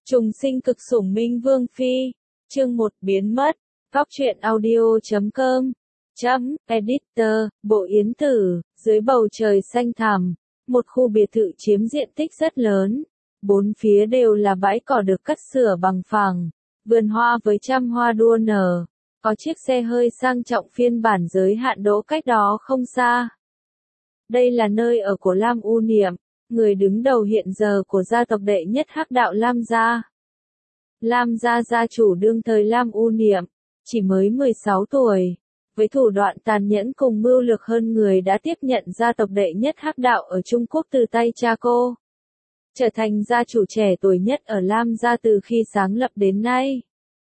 Trùng sinh cực sủng Minh Vương Phi. Chương 1 biến mất. Góc truyện audio.com. Editor, Bộ Yến Tử, dưới bầu trời xanh thẳm. Một khu biệt thự chiếm diện tích rất lớn. Bốn phía đều là bãi cỏ được cắt sửa bằng phẳng. Vườn hoa với trăm hoa đua nở. Có chiếc xe hơi sang trọng phiên bản giới hạn đỗ cách đó không xa. Đây là nơi ở của Lam U Niệm, người đứng đầu hiện giờ của gia tộc đệ nhất Hắc đạo Lam gia. Lam gia gia chủ đương thời Lam U Niệm, chỉ mới 16 tuổi, với thủ đoạn tàn nhẫn cùng mưu lược hơn người đã tiếp nhận gia tộc đệ nhất Hắc đạo ở Trung Quốc từ tay cha cô. Trở thành gia chủ trẻ tuổi nhất ở Lam gia từ khi sáng lập đến nay.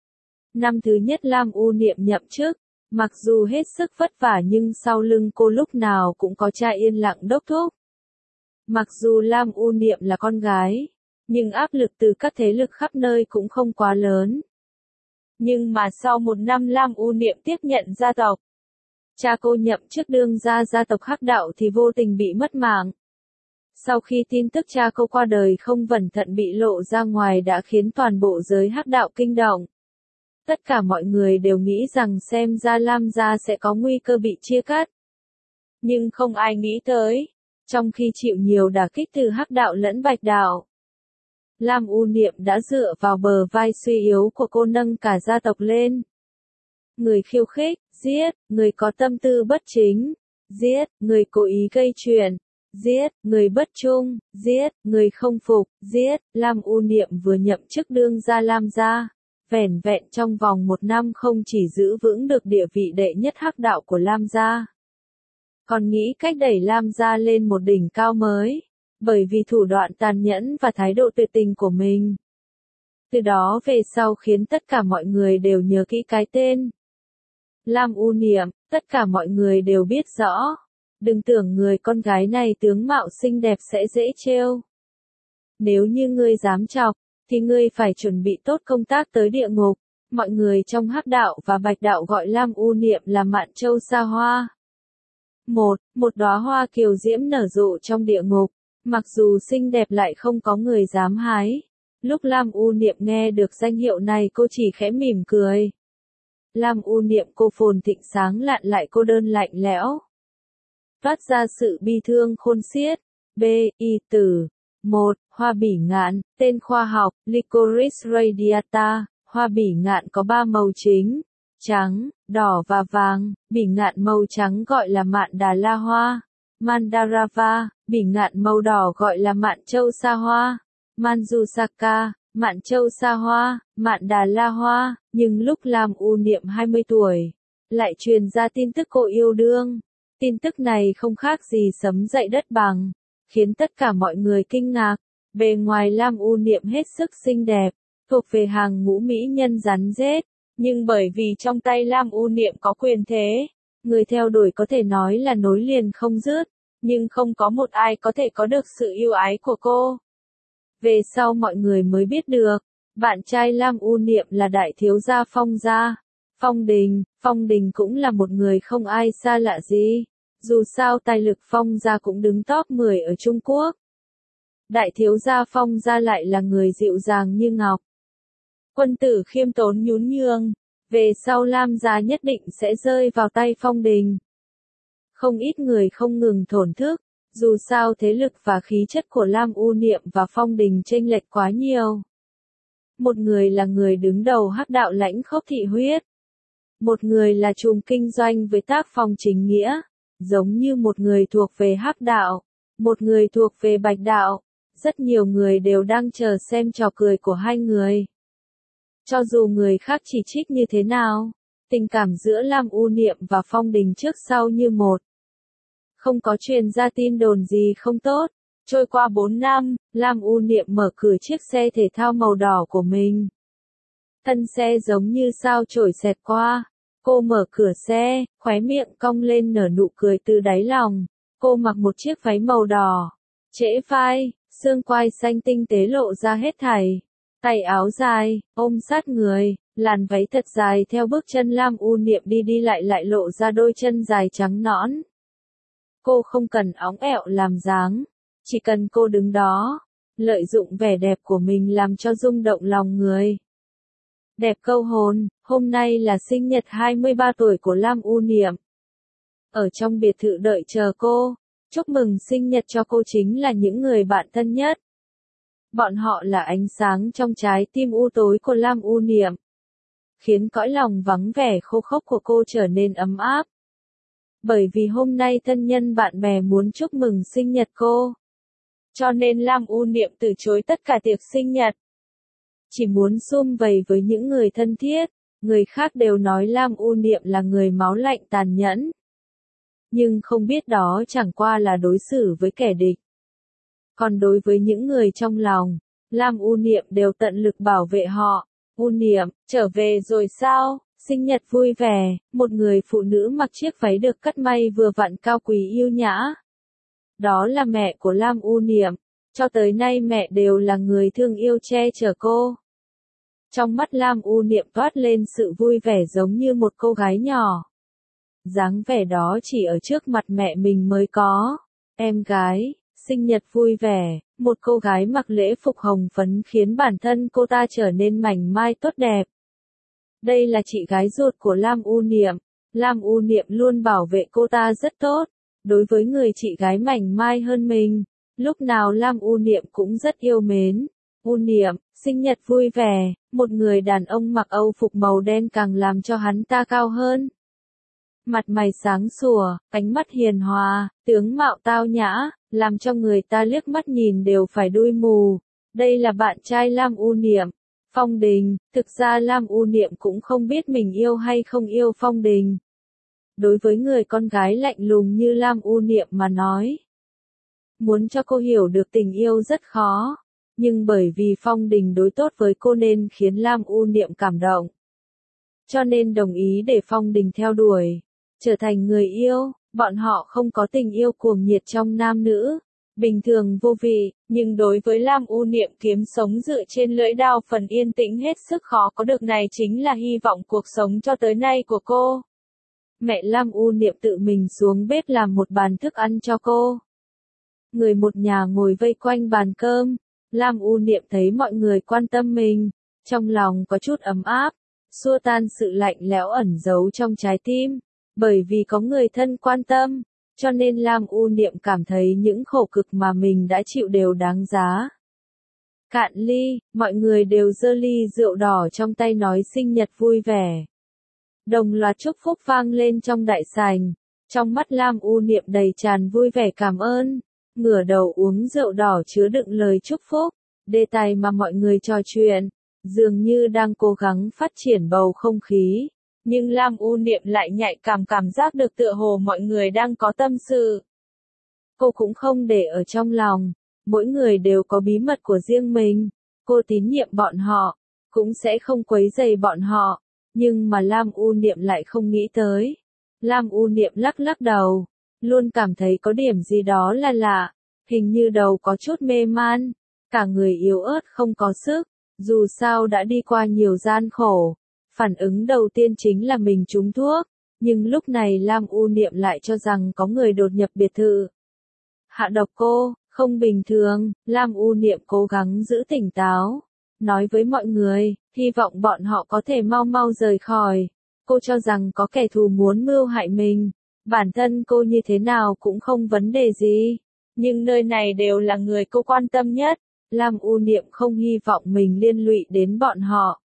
Năm thứ nhất Lam U Niệm nhậm chức, mặc dù hết sức vất vả nhưng sau lưng cô lúc nào cũng có cha yên lặng đốc thúc. Mặc dù Lam U Niệm là con gái, nhưng áp lực từ các thế lực khắp nơi cũng không quá lớn. Nhưng mà sau một năm Lam U Niệm tiếp nhận gia tộc, cha cô nhậm chức đương gia gia tộc Hắc đạo thì vô tình bị mất mạng. Sau khi tin tức cha cô qua đời không cẩn thận bị lộ ra ngoài đã khiến toàn bộ giới Hắc đạo kinh động. Tất cả mọi người đều nghĩ rằng xem ra Lam gia sẽ có nguy cơ bị chia cắt. Nhưng không ai nghĩ tới, trong khi chịu nhiều đả kích từ Hắc đạo lẫn Bạch đạo, Lam U Niệm đã dựa vào bờ vai suy yếu của cô nâng cả gia tộc lên. Người khiêu khích, giết, người có tâm tư bất chính, giết, người cố ý gây chuyện, giết, người bất trung, giết, người không phục, giết. Lam U Niệm vừa nhậm chức đương gia Lam gia, vẻn vẹn trong vòng một năm không chỉ giữ vững được địa vị đệ nhất Hắc đạo của Lam gia, còn nghĩ cách đẩy Lam gia lên một đỉnh cao mới, bởi vì thủ đoạn tàn nhẫn và thái độ tuyệt tình của mình. Từ đó về sau khiến tất cả mọi người đều nhớ kỹ cái tên Lam U Niệm, tất cả mọi người đều biết rõ. Đừng tưởng người con gái này tướng mạo xinh đẹp sẽ dễ trêu. Nếu như ngươi dám chọc, thì ngươi phải chuẩn bị tốt công tác tới địa ngục. Mọi người trong Hắc đạo và Bạch đạo gọi Lam U Niệm là Mạn Châu Sa Hoa. Một đóa hoa kiều diễm nở rộ trong địa ngục, mặc dù xinh đẹp lại không có người dám hái. Lúc Lam U Niệm nghe được danh hiệu này cô chỉ khẽ mỉm cười. Lam U Niệm cô phồn thịnh sáng lạn lại cô đơn lạnh lẽo, toát ra sự bi thương khôn xiết. B.I. Tử. 1. Hoa bỉ ngạn, tên khoa học, Licorice radiata. Hoa bỉ ngạn có 3 màu chính, trắng, đỏ và vàng. Bỉ ngạn màu trắng gọi là Mạn Đà La Hoa, Mandarava. Bỉ ngạn màu đỏ gọi là Mạn Châu Sa Hoa, Manjusaka. Mạn Châu Sa Hoa, Mạn Đà La Hoa. Nhưng lúc Lam U Niệm 20 tuổi, lại truyền ra tin tức cô yêu đương. Tin tức này không khác gì sấm dậy đất bằng, khiến tất cả mọi người kinh ngạc. Bề ngoài Lam U Niệm hết sức xinh đẹp, thuộc về hàng ngũ mỹ nhân rắn rết, nhưng bởi vì trong tay Lam U Niệm có quyền thế, người theo đuổi có thể nói là nối liền không dứt, nhưng không có một ai có thể có được sự yêu ái của cô. Về sau mọi người mới biết được, bạn trai Lam U Niệm là đại thiếu gia Phong gia, Phong Đình. Phong Đình cũng là một người không ai xa lạ gì, dù sao tài lực Phong gia cũng đứng top 10 ở Trung Quốc. Đại thiếu gia Phong gia lại là người dịu dàng như ngọc, quân tử khiêm tốn nhún nhường, về sau Lam gia nhất định sẽ rơi vào tay Phong Đình. Không ít người không ngừng thổn thức, dù sao thế lực và khí chất của Lam U Niệm và Phong Đình chênh lệch quá nhiều. Một người là người đứng đầu Hắc đạo lãnh khốc thị huyết, một người là trùm kinh doanh với tác phong chính nghĩa, giống như một người thuộc về Hắc đạo, một người thuộc về Bạch đạo. Rất nhiều người đều đang chờ xem trò cười của hai người. Cho dù người khác chỉ trích như thế nào, tình cảm giữa Lam U Niệm và Phong Đình trước sau như một. Không có truyền ra tin đồn gì không tốt. Trôi qua 4 năm, Lam U Niệm mở cửa chiếc xe thể thao màu đỏ của mình. Thân xe giống như sao chổi xẹt qua. Cô mở cửa xe, khóe miệng cong lên nở nụ cười từ đáy lòng. Cô mặc một chiếc váy màu đỏ, trễ vai, xương quai xanh tinh tế lộ ra hết thảy. Tay áo dài, ôm sát người, làn váy thật dài theo bước chân Lam U Niệm đi đi lại lộ ra đôi chân dài trắng nõn. Cô không cần óng ẹo làm dáng, chỉ cần cô đứng đó, lợi dụng vẻ đẹp của mình làm cho rung động lòng người. Đẹp câu hồn, hôm nay là sinh nhật 23 tuổi của Lam U Niệm. Ở trong biệt thự đợi chờ cô, chúc mừng sinh nhật cho cô chính là những người bạn thân nhất. Bọn họ là ánh sáng trong trái tim u tối của Lam U Niệm, khiến cõi lòng vắng vẻ khô khốc của cô trở nên ấm áp. Bởi vì hôm nay thân nhân bạn bè muốn chúc mừng sinh nhật cô, cho nên Lam U Niệm từ chối tất cả tiệc sinh nhật. Chỉ muốn sum vầy với những người thân thiết, người khác đều nói Lam U Niệm là người máu lạnh tàn nhẫn. Nhưng không biết đó chẳng qua là đối xử với kẻ địch. Còn đối với những người trong lòng, Lam U Niệm đều tận lực bảo vệ họ. U Niệm, trở về rồi sao? Sinh nhật vui vẻ, một người phụ nữ mặc chiếc váy được cắt may vừa vặn cao quý yêu nhã. Đó là mẹ của Lam U Niệm, cho tới nay mẹ đều là người thương yêu che chở cô. Trong mắt Lam U Niệm toát lên sự vui vẻ giống như một cô gái nhỏ. Dáng vẻ đó chỉ ở trước mặt mẹ mình mới có. Em gái, sinh nhật vui vẻ, một cô gái mặc lễ phục hồng phấn khiến bản thân cô ta trở nên mảnh mai tốt đẹp. Đây là chị gái ruột của Lam U Niệm. Lam U Niệm luôn bảo vệ cô ta rất tốt. Đối với người chị gái mảnh mai hơn mình, lúc nào Lam U Niệm cũng rất yêu mến. U Niệm, sinh nhật vui vẻ, một người đàn ông mặc âu phục màu đen càng làm cho hắn ta cao hơn. Mặt mày sáng sủa, ánh mắt hiền hòa, tướng mạo tao nhã, làm cho người ta liếc mắt nhìn đều phải đuôi mù. Đây là bạn trai Lam U Niệm, Phong Đình. Thực ra Lam U Niệm cũng không biết mình yêu hay không yêu Phong Đình. Đối với người con gái lạnh lùng như Lam U Niệm mà nói, muốn cho cô hiểu được tình yêu rất khó. Nhưng bởi vì Phong Đình đối tốt với cô nên khiến Lam U Niệm cảm động. Cho nên đồng ý để Phong Đình theo đuổi, trở thành người yêu. Bọn họ không có tình yêu cuồng nhiệt trong nam nữ, bình thường vô vị, nhưng đối với Lam U Niệm kiếm sống dựa trên lưỡi dao phần yên tĩnh hết sức khó có được này chính là hy vọng cuộc sống cho tới nay của cô. Mẹ Lam U Niệm tự mình xuống bếp làm một bàn thức ăn cho cô. Người một nhà ngồi vây quanh bàn cơm, Lam U Niệm thấy mọi người quan tâm mình, trong lòng có chút ấm áp, xua tan sự lạnh lẽo ẩn giấu trong trái tim. Bởi vì có người thân quan tâm, cho nên Lam U Niệm cảm thấy những khổ cực mà mình đã chịu đều đáng giá. Cạn ly, mọi người đều giơ ly rượu đỏ trong tay nói sinh nhật vui vẻ. Đồng loạt chúc phúc vang lên trong đại sảnh. Trong mắt Lam U Niệm đầy tràn vui vẻ cảm ơn. Ngửa đầu uống rượu đỏ chứa đựng lời chúc phúc. Đề tài mà mọi người trò chuyện, dường như đang cố gắng phát triển bầu không khí. Nhưng Lam U Niệm lại nhạy cảm giác được tựa hồ mọi người đang có tâm sự. Cô cũng không để ở trong lòng, mỗi người đều có bí mật của riêng mình. Cô tín nhiệm bọn họ, cũng sẽ không quấy rầy bọn họ. Nhưng mà Lam U Niệm lại không nghĩ tới. Lam U Niệm lắc lắc đầu, luôn cảm thấy có điểm gì đó là lạ. Hình như đầu có chút mê man, cả người yếu ớt không có sức. Dù sao đã đi qua nhiều gian khổ. Phản ứng đầu tiên chính là mình trúng thuốc, nhưng lúc này Lam U Niệm lại cho rằng có người đột nhập biệt thự. Hạ độc cô, không bình thường. Lam U Niệm cố gắng giữ tỉnh táo, nói với mọi người, hy vọng bọn họ có thể mau mau rời khỏi. Cô cho rằng có kẻ thù muốn mưu hại mình, bản thân cô như thế nào cũng không vấn đề gì. Nhưng nơi này đều là người cô quan tâm nhất, Lam U Niệm không hy vọng mình liên lụy đến bọn họ.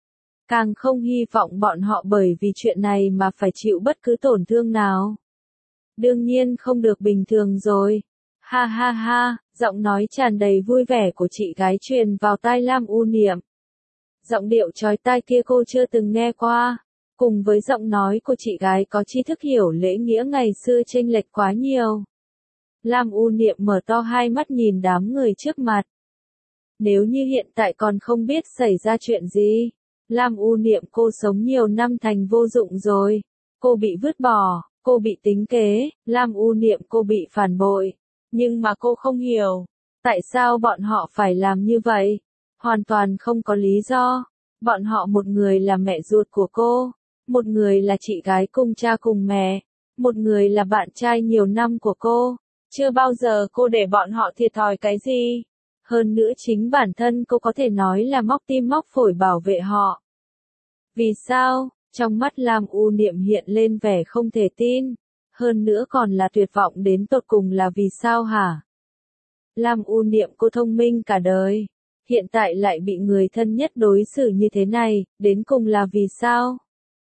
Càng không hy vọng bọn họ bởi vì chuyện này mà phải chịu bất cứ tổn thương nào. Đương nhiên không được bình thường rồi. Ha ha ha, giọng nói tràn đầy vui vẻ của chị gái truyền vào tai Lam U Niệm. Giọng điệu chói tai kia cô chưa từng nghe qua. Cùng với giọng nói của chị gái có tri thức hiểu lễ nghĩa ngày xưa chênh lệch quá nhiều. Lam U Niệm mở to hai mắt nhìn đám người trước mặt. Nếu như hiện tại còn không biết xảy ra chuyện gì. Lam U Niệm cô sống nhiều năm thành vô dụng rồi. Cô bị vứt bỏ, cô bị tính kế, Lam U Niệm cô bị phản bội. Nhưng mà cô không hiểu, tại sao bọn họ phải làm như vậy? Hoàn toàn không có lý do. Bọn họ một người là mẹ ruột của cô, một người là chị gái cùng cha cùng mẹ, một người là bạn trai nhiều năm của cô. Chưa bao giờ cô để bọn họ thiệt thòi cái gì. Hơn nữa chính bản thân cô có thể nói là móc tim móc phổi bảo vệ họ. Vì sao? Trong mắt Lam U Niệm hiện lên vẻ không thể tin. Hơn nữa còn là tuyệt vọng đến tột cùng là vì sao hả? Lam U Niệm cô thông minh cả đời. Hiện tại lại bị người thân nhất đối xử như thế này, đến cùng là vì sao?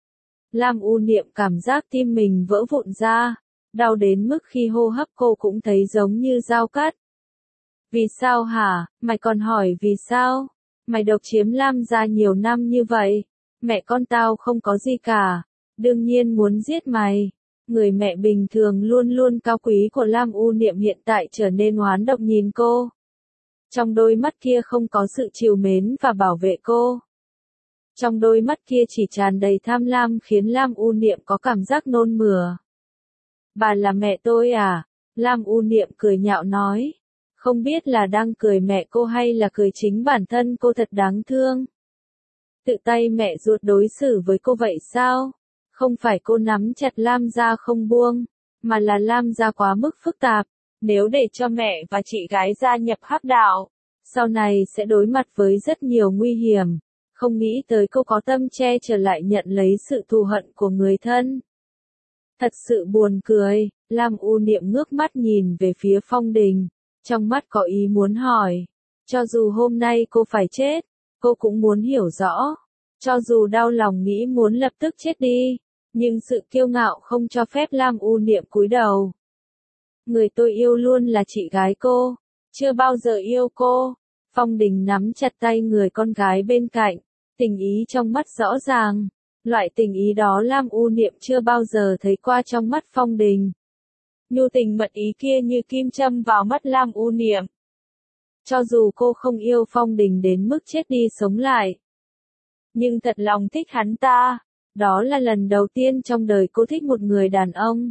Lam U Niệm cảm giác tim mình vỡ vụn ra. Đau đến mức khi hô hấp cô cũng thấy giống như dao cắt. Vì sao hả? Mày còn hỏi vì sao? Mày độc chiếm Lam gia nhiều năm như vậy. Mẹ con tao không có gì cả. Đương nhiên muốn giết mày. Người mẹ bình thường luôn luôn cao quý của Lam U Niệm hiện tại trở nên oán độc nhìn cô. Trong đôi mắt kia không có sự trìu mến và bảo vệ cô. Trong đôi mắt kia chỉ tràn đầy tham lam khiến Lam U Niệm có cảm giác nôn mửa. Bà là mẹ tôi à? Lam U Niệm cười nhạo nói. Không biết là đang cười mẹ cô hay là cười chính bản thân cô thật đáng thương. Tự tay mẹ ruột đối xử với cô vậy sao? Không phải cô nắm chặt Lam gia không buông, mà là Lam gia quá mức phức tạp. Nếu để cho mẹ và chị gái gia nhập hắc đạo, sau này sẽ đối mặt với rất nhiều nguy hiểm. Không nghĩ tới cô có tâm che chở lại nhận lấy sự thù hận của người thân. Thật sự buồn cười, Lam U Niệm ngước mắt nhìn về phía Phong Đình, trong mắt có ý muốn hỏi. Cho dù hôm nay cô phải chết, cô cũng muốn hiểu rõ. Cho dù đau lòng nghĩ muốn lập tức chết đi, nhưng sự kiêu ngạo không cho phép Lam U Niệm cúi đầu. Người tôi yêu luôn là chị gái cô, chưa bao giờ yêu cô. Phong Đình nắm chặt tay người con gái bên cạnh, tình ý trong mắt rõ ràng. Loại tình ý đó Lam U Niệm chưa bao giờ thấy qua trong mắt Phong Đình. Nhu tình mật ý kia như kim châm vào mắt Lam U Niệm. Cho dù cô không yêu Phong Đình đến mức chết đi sống lại, nhưng thật lòng thích hắn ta. Đó là lần đầu tiên trong đời cô thích một người đàn ông.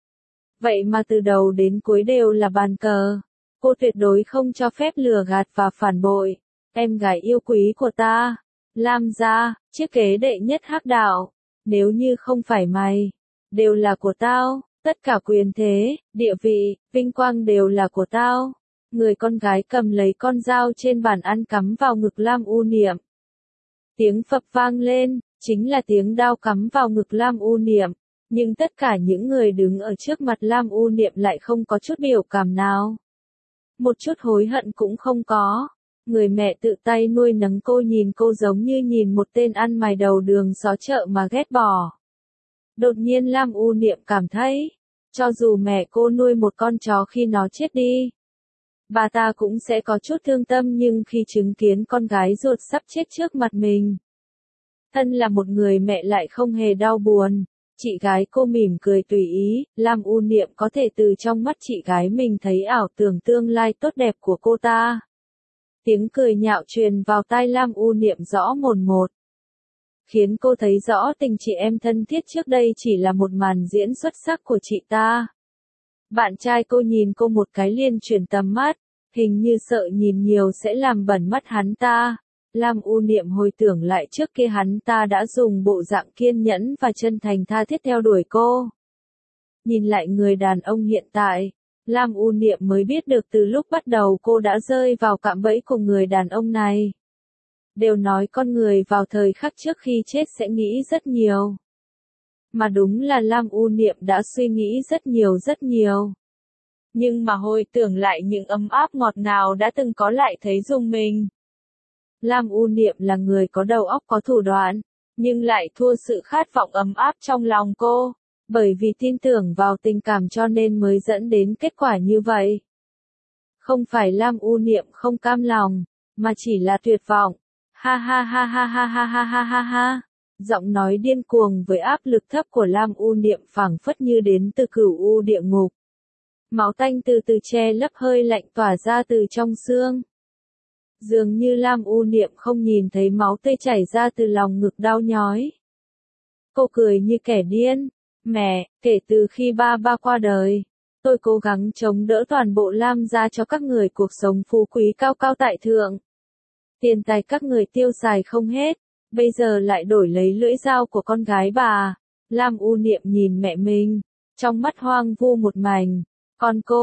Vậy mà từ đầu đến cuối đều là bàn cờ. Cô tuyệt đối không cho phép lừa gạt và phản bội. Em gái yêu quý của ta. Lam gia, chiếc kế đệ nhất hắc đạo. Nếu như không phải mày, đều là của tao. Tất cả quyền thế, địa vị, vinh quang đều là của tao. Người con gái cầm lấy con dao trên bàn ăn cắm vào ngực Lam U Niệm. Tiếng phập vang lên, chính là tiếng đao cắm vào ngực Lam U Niệm. Nhưng tất cả những người đứng ở trước mặt Lam U Niệm lại không có chút biểu cảm nào. Một chút hối hận cũng không có. Người mẹ tự tay nuôi nấng cô nhìn cô giống như nhìn một tên ăn mày đầu đường xó chợ mà ghét bỏ. Đột nhiên Lam U Niệm cảm thấy, cho dù mẹ cô nuôi một con chó khi nó chết đi, bà ta cũng sẽ có chút thương tâm, nhưng khi chứng kiến con gái ruột sắp chết trước mặt mình, thân là một người mẹ lại không hề đau buồn. Chị gái cô mỉm cười tùy ý, Lam U Niệm có thể từ trong mắt chị gái mình thấy ảo tưởng tương lai tốt đẹp của cô ta. Tiếng cười nhạo truyền vào tai Lam U Niệm rõ mồn một, khiến cô thấy rõ tình chị em thân thiết trước đây chỉ là một màn diễn xuất sắc của chị ta. Bạn trai cô nhìn cô một cái liền chuyển tầm mắt, hình như sợ nhìn nhiều sẽ làm bẩn mắt hắn ta. Lam U Niệm hồi tưởng lại trước kia hắn ta đã dùng bộ dạng kiên nhẫn và chân thành tha thiết theo đuổi cô. Nhìn lại người đàn ông hiện tại, Lam U Niệm mới biết được từ lúc bắt đầu cô đã rơi vào cạm bẫy của người đàn ông này. Đều nói con người vào thời khắc trước khi chết sẽ nghĩ rất nhiều. Mà đúng là Lam U Niệm đã suy nghĩ rất nhiều rất nhiều. Nhưng mà hồi tưởng lại những ấm áp ngọt ngào đã từng có lại thấy rùng mình. Lam U Niệm là người có đầu óc có thủ đoạn, nhưng lại thua sự khát vọng ấm áp trong lòng cô. Bởi vì tin tưởng vào tình cảm cho nên mới dẫn đến kết quả như vậy. Không phải Lam U Niệm không cam lòng, mà chỉ là tuyệt vọng. Ha ha ha ha ha ha ha ha ha ha. Giọng nói điên cuồng với áp lực thấp của Lam U Niệm phảng phất như đến từ cửu u địa ngục. Máu tanh từ từ che lấp hơi lạnh tỏa ra từ trong xương. Dường như Lam U Niệm không nhìn thấy máu tươi chảy ra từ lòng ngực đau nhói. Cô cười như kẻ điên. Mẹ, kể từ khi ba qua đời, tôi cố gắng chống đỡ toàn bộ Lam gia cho các người cuộc sống phú quý cao cao tại thượng. Tiền tài các người tiêu xài không hết, bây giờ lại đổi lấy lưỡi dao của con gái bà. Lam U Niệm nhìn mẹ mình, trong mắt hoang vu một mảnh. Còn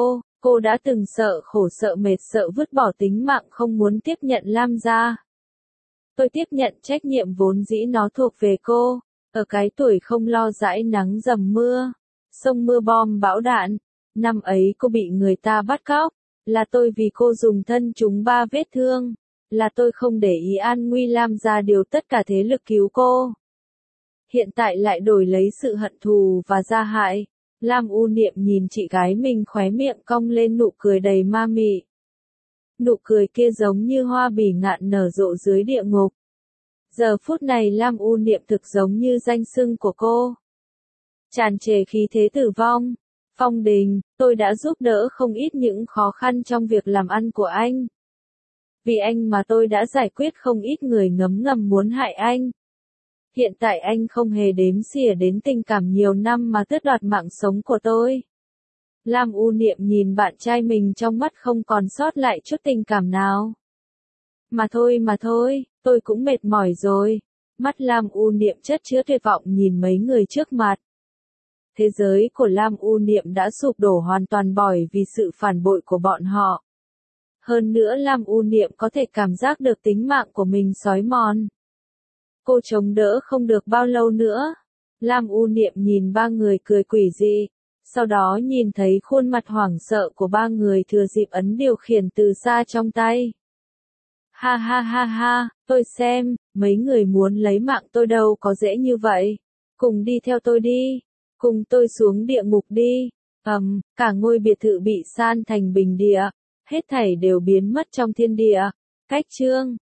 Cô đã từng sợ khổ sợ mệt sợ vứt bỏ tính mạng không muốn tiếp nhận Lam gia. Tôi tiếp nhận trách nhiệm vốn dĩ nó thuộc về cô. Ở cái tuổi không lo dãi nắng dầm mưa, sông mưa bom bão đạn. Năm ấy cô bị người ta bắt cóc. Là tôi vì cô dùng thân chúng 3 vết thương. Là tôi không để ý an nguy Lam gia điều tất cả thế lực cứu cô. Hiện tại lại đổi lấy sự hận thù và gia hại. Lam U Niệm nhìn chị gái mình khóe miệng cong lên nụ cười đầy ma mị. Nụ cười kia giống như hoa bỉ ngạn nở rộ dưới địa ngục. Giờ phút này Lam U Niệm thực giống như danh xưng của cô. Tràn trề khí thế tử vong. Phong Đình, tôi đã giúp đỡ không ít những khó khăn trong việc làm ăn của anh. Vì anh mà tôi đã giải quyết không ít người ngấm ngầm muốn hại anh. Hiện tại anh không hề đếm xỉa đến tình cảm nhiều năm mà tước đoạt mạng sống của tôi. Lam U Niệm nhìn bạn trai mình trong mắt không còn sót lại chút tình cảm nào. Mà thôi, tôi cũng mệt mỏi rồi. Mắt Lam U Niệm chất chứa tuyệt vọng nhìn mấy người trước mặt. Thế giới của Lam U Niệm đã sụp đổ hoàn toàn bởi vì sự phản bội của bọn họ. Hơn nữa Lam U Niệm có thể cảm giác được tính mạng của mình xói mòn. Cô chống đỡ không được bao lâu nữa. Lam U Niệm nhìn 3 người cười quỷ dị. Sau đó nhìn thấy khuôn mặt hoảng sợ của 3 người thừa dịp ấn điều khiển từ xa trong tay. Ha ha ha ha, tôi xem, mấy người muốn lấy mạng tôi đâu có dễ như vậy. Cùng đi theo tôi đi. Cùng tôi xuống địa ngục đi. Cả ngôi biệt thự bị san thành bình địa. Hết thảy đều biến mất trong thiên địa. Cách chương